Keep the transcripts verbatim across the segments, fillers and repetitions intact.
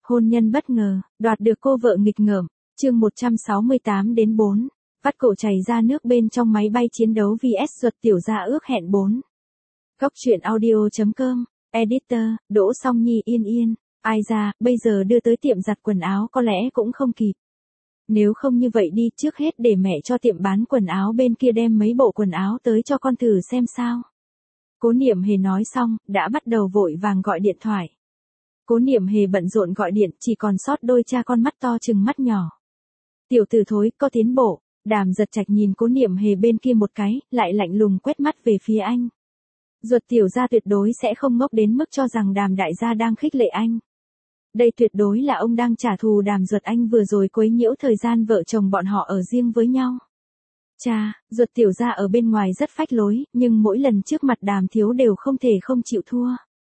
Hôn nhân bất ngờ, đoạt được cô vợ nghịch ngợm, chương một trăm sáu mươi tám đến bốn, vắt cổ chảy ra nước bên trong máy bay chiến đấu vs Duật tiểu gia ước hẹn bốn. Góc truyện audio chấm com, Editor, Đỗ Song Nhi Yên Yên, ai ra, bây giờ đưa tới tiệm giặt quần áo có lẽ cũng không kịp. Nếu không như vậy đi, trước hết để mẹ cho tiệm bán quần áo bên kia đem mấy bộ quần áo tới cho con thử xem sao. Cố Niệm Hề nói xong, đã bắt đầu vội vàng gọi điện thoại. Cố Niệm Hề bận rộn gọi điện, chỉ còn sót đôi cha con mắt to chừng mắt nhỏ. Tiểu tử thối, có tiến bộ. Đàm Giật Trạch nhìn Cố Niệm Hề bên kia một cái, lại lạnh lùng quét mắt về phía anh. Duật tiểu gia tuyệt đối sẽ không ngốc đến mức cho rằng Đàm đại gia đang khích lệ anh. Đây tuyệt đối là ông đang trả thù Đàm Duật anh vừa rồi quấy nhiễu thời gian vợ chồng bọn họ ở riêng với nhau. Cha, Duật tiểu gia ở bên ngoài rất phách lối, nhưng mỗi lần trước mặt Đàm thiếu đều không thể không chịu thua.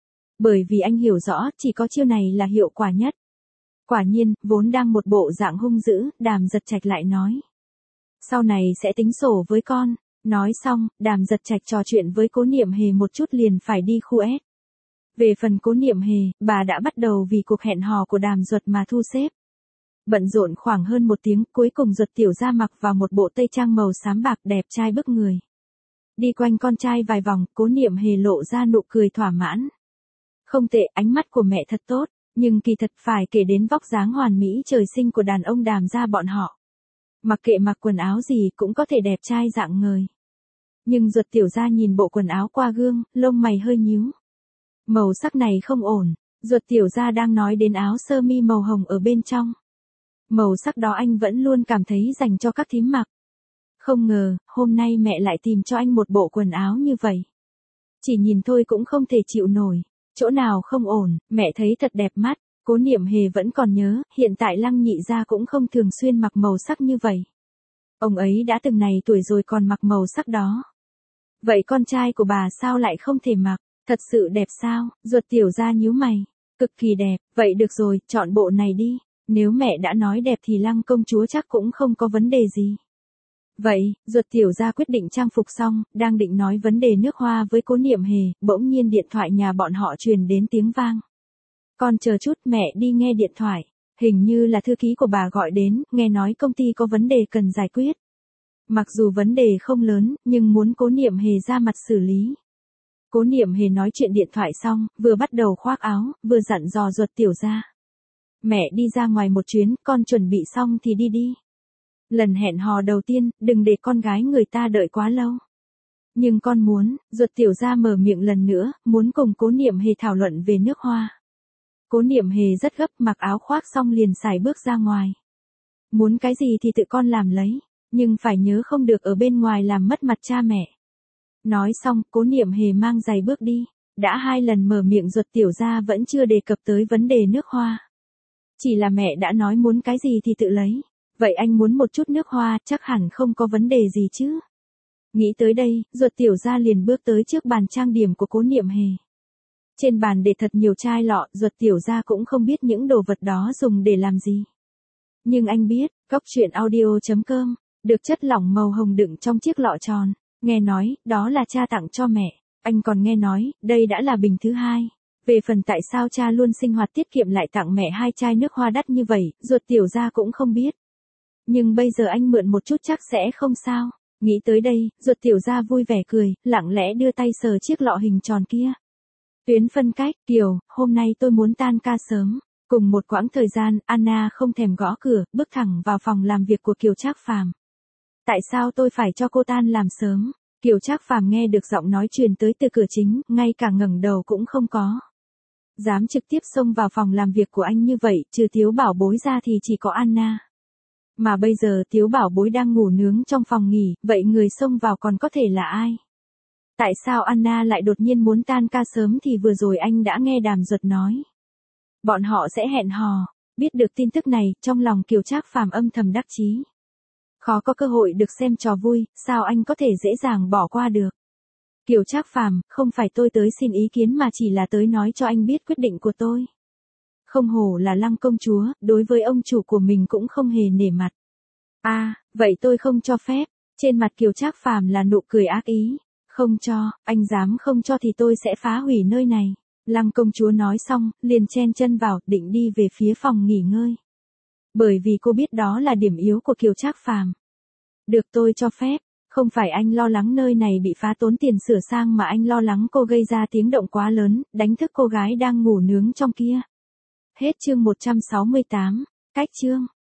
Bởi vì anh hiểu rõ, chỉ có chiêu này là hiệu quả nhất. Quả nhiên, vốn đang một bộ dạng hung dữ, Đàm Giật Trạch lại nói. Sau này sẽ tính sổ với con. Nói xong, Đàm Giật Trạch trò chuyện với Cố Niệm Hề một chút liền phải đi khu S. Về phần Cố Niệm Hề, bà đã bắt đầu vì cuộc hẹn hò của Đàm Duật mà thu xếp. Bận rộn khoảng hơn một tiếng, cuối cùng Duật tiểu gia mặc vào một bộ tây trang màu xám bạc đẹp trai bức người. Đi quanh con trai vài vòng, Cố Niệm Hề lộ ra nụ cười thỏa mãn. Không tệ, ánh mắt của mẹ thật tốt, nhưng kỳ thật phải kể đến vóc dáng hoàn mỹ trời sinh của đàn ông Đàm gia bọn họ. Mặc kệ mặc quần áo gì cũng có thể đẹp trai dạng người. Nhưng Duật tiểu gia nhìn bộ quần áo qua gương, lông mày hơi nhíu. Màu sắc này không ổn, Duật tiểu gia đang nói đến áo sơ mi màu hồng ở bên trong. Màu sắc đó anh vẫn luôn cảm thấy dành cho các thím mặc. Không ngờ, hôm nay mẹ lại tìm cho anh một bộ quần áo như vậy. Chỉ nhìn thôi cũng không thể chịu nổi. Chỗ nào không ổn, mẹ thấy thật đẹp mắt. Cố Niệm Hề vẫn còn nhớ, hiện tại Lăng nhị gia cũng không thường xuyên mặc màu sắc như vậy. Ông ấy đã từng này tuổi rồi còn mặc màu sắc đó. Vậy con trai của bà sao lại không thể mặc, thật sự đẹp sao? Duật tiểu gia nhíu mày, cực kỳ đẹp, vậy được rồi, chọn bộ này đi. Nếu mẹ đã nói đẹp thì Lăng công chúa chắc cũng không có vấn đề gì. Vậy, Duật tiểu gia quyết định trang phục xong, đang định nói vấn đề nước hoa với Cố Niệm Hề, bỗng nhiên điện thoại nhà bọn họ truyền đến tiếng vang. Con chờ chút, mẹ đi nghe điện thoại. Hình như là thư ký của bà gọi đến, nghe nói công ty có vấn đề cần giải quyết. Mặc dù vấn đề không lớn, nhưng muốn Cố Niệm Hề ra mặt xử lý. Cố Niệm Hề nói chuyện điện thoại xong, vừa bắt đầu khoác áo, vừa dặn dò Duật tiểu gia. Mẹ đi ra ngoài một chuyến, con chuẩn bị xong thì đi đi. Lần hẹn hò đầu tiên, đừng để con gái người ta đợi quá lâu. Nhưng con muốn, Duật tiểu gia mở miệng lần nữa, muốn cùng Cố Niệm Hề thảo luận về nước hoa. Cố Niệm Hề rất gấp, mặc áo khoác xong liền xài bước ra ngoài. Muốn cái gì thì tự con làm lấy, nhưng phải nhớ không được ở bên ngoài làm mất mặt cha mẹ. Nói xong, Cố Niệm Hề mang giày bước đi, đã hai lần mở miệng Duật tiểu gia vẫn chưa đề cập tới vấn đề nước hoa. Chỉ là mẹ đã nói muốn cái gì thì tự lấy, vậy anh muốn một chút nước hoa chắc hẳn không có vấn đề gì chứ. Nghĩ tới đây, Duật tiểu gia liền bước tới trước bàn trang điểm của Cố Niệm Hề. Trên bàn để thật nhiều chai lọ, Duật tiểu gia cũng không biết những đồ vật đó dùng để làm gì. Nhưng anh biết, góc truyện audio chấm com, được chất lỏng màu hồng đựng trong chiếc lọ tròn. Nghe nói, đó là cha tặng cho mẹ. Anh còn nghe nói, đây đã là bình thứ hai. Về phần tại sao cha luôn sinh hoạt tiết kiệm lại tặng mẹ hai chai nước hoa đắt như vậy, Duật tiểu gia cũng không biết. Nhưng bây giờ anh mượn một chút chắc sẽ không sao. Nghĩ tới đây, Duật tiểu gia vui vẻ cười, lặng lẽ đưa tay sờ chiếc lọ hình tròn kia. Tuyến phân cách, Kiều, hôm nay tôi muốn tan ca sớm. Cùng một quãng thời gian, Anna không thèm gõ cửa, bước thẳng vào phòng làm việc của Kiều Trác Phàm. Tại sao tôi phải cho cô tan làm sớm? Kiều Trác Phàm nghe được giọng nói truyền tới từ cửa chính, ngay cả ngẩng đầu cũng không có. Dám trực tiếp xông vào phòng làm việc của anh như vậy, trừ Tiếu Bảo Bối ra thì chỉ có Anna. Mà bây giờ Tiếu Bảo Bối đang ngủ nướng trong phòng nghỉ, vậy người xông vào còn có thể là ai? Tại sao Anna lại đột nhiên muốn tan ca sớm thì vừa rồi anh đã nghe Đàm Duật nói. Bọn họ sẽ hẹn hò. Biết được tin tức này, trong lòng Kiều Trác Phàm âm thầm đắc chí. Khó có cơ hội được xem trò vui, sao anh có thể dễ dàng bỏ qua được. Kiều Trác Phàm, không phải tôi tới xin ý kiến mà chỉ là tới nói cho anh biết quyết định của tôi. Không hổ là Lăng công chúa, đối với ông chủ của mình cũng không hề nể mặt. À, vậy tôi không cho phép. Trên mặt Kiều Trác Phàm là nụ cười ác ý. Không cho, anh dám không cho thì tôi sẽ phá hủy nơi này. Lăng công chúa nói xong, liền chen chân vào, định đi về phía phòng nghỉ ngơi. Bởi vì cô biết đó là điểm yếu của Kiều Trác Phàm. Được, tôi cho phép, không phải anh lo lắng nơi này bị phá tốn tiền sửa sang mà anh lo lắng cô gây ra tiếng động quá lớn, đánh thức cô gái đang ngủ nướng trong kia. Hết chương một trăm sáu mươi tám, cách chương.